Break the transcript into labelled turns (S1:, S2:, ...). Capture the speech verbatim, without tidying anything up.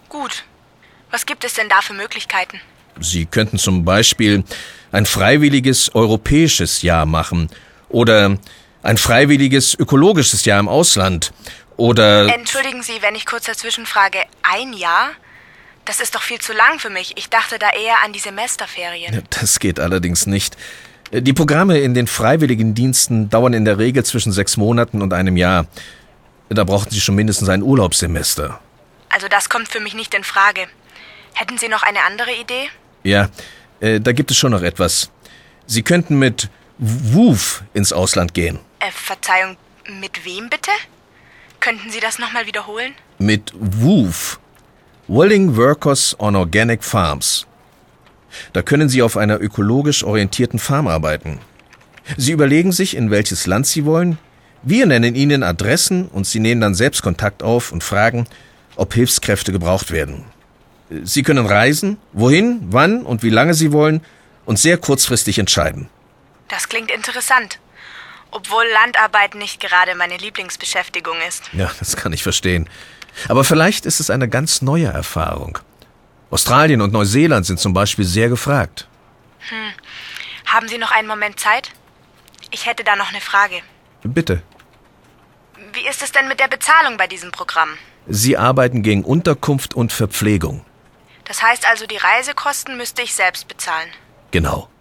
S1: Gut. Was gibt es denn da für Möglichkeiten?
S2: Sie könnten zum Beispiel ein freiwilliges europäisches Jahr machen oder ein freiwilliges ökologisches Jahr im Ausland oder...
S1: Entschuldigen Sie, wenn ich kurz dazwischen frage, ein Jahr? Das ist doch viel zu lang für mich. Ich dachte da eher an die Semesterferien.
S2: Das geht allerdings nicht. Die Programme in den freiwilligen Diensten dauern in der Regel zwischen sechs Monaten und einem Jahr. Da brauchen Sie schon mindestens ein Urlaubssemester.
S1: Also das kommt für mich nicht in Frage. Hätten Sie noch eine andere Idee?
S2: Ja, äh, da gibt es schon noch etwas. Sie könnten mit W O F ins Ausland gehen.
S1: Äh, Verzeihung, mit wem bitte? Könnten Sie das nochmal wiederholen?
S2: Mit W O F. Willing Workers on Organic Farms. Da können Sie auf einer ökologisch orientierten Farm arbeiten. Sie überlegen sich, in welches Land Sie wollen. Wir nennen Ihnen Adressen und Sie nehmen dann selbst Kontakt auf und fragen, ob Hilfskräfte gebraucht werden. Sie können reisen, wohin, wann und wie lange Sie wollen und sehr kurzfristig entscheiden.
S1: Das klingt interessant. Obwohl Landarbeit nicht gerade meine Lieblingsbeschäftigung ist.
S2: Ja, das kann ich verstehen. Aber vielleicht ist es eine ganz neue Erfahrung. Australien und Neuseeland sind zum Beispiel sehr gefragt.
S1: Hm. Haben Sie noch einen Moment Zeit? Ich hätte da noch eine Frage.
S2: Bitte.
S1: Wie ist es denn mit der Bezahlung bei diesem Programm?
S2: Sie arbeiten gegen Unterkunft und Verpflegung.
S1: Das heißt also, die Reisekosten müsste ich selbst bezahlen.
S2: Genau.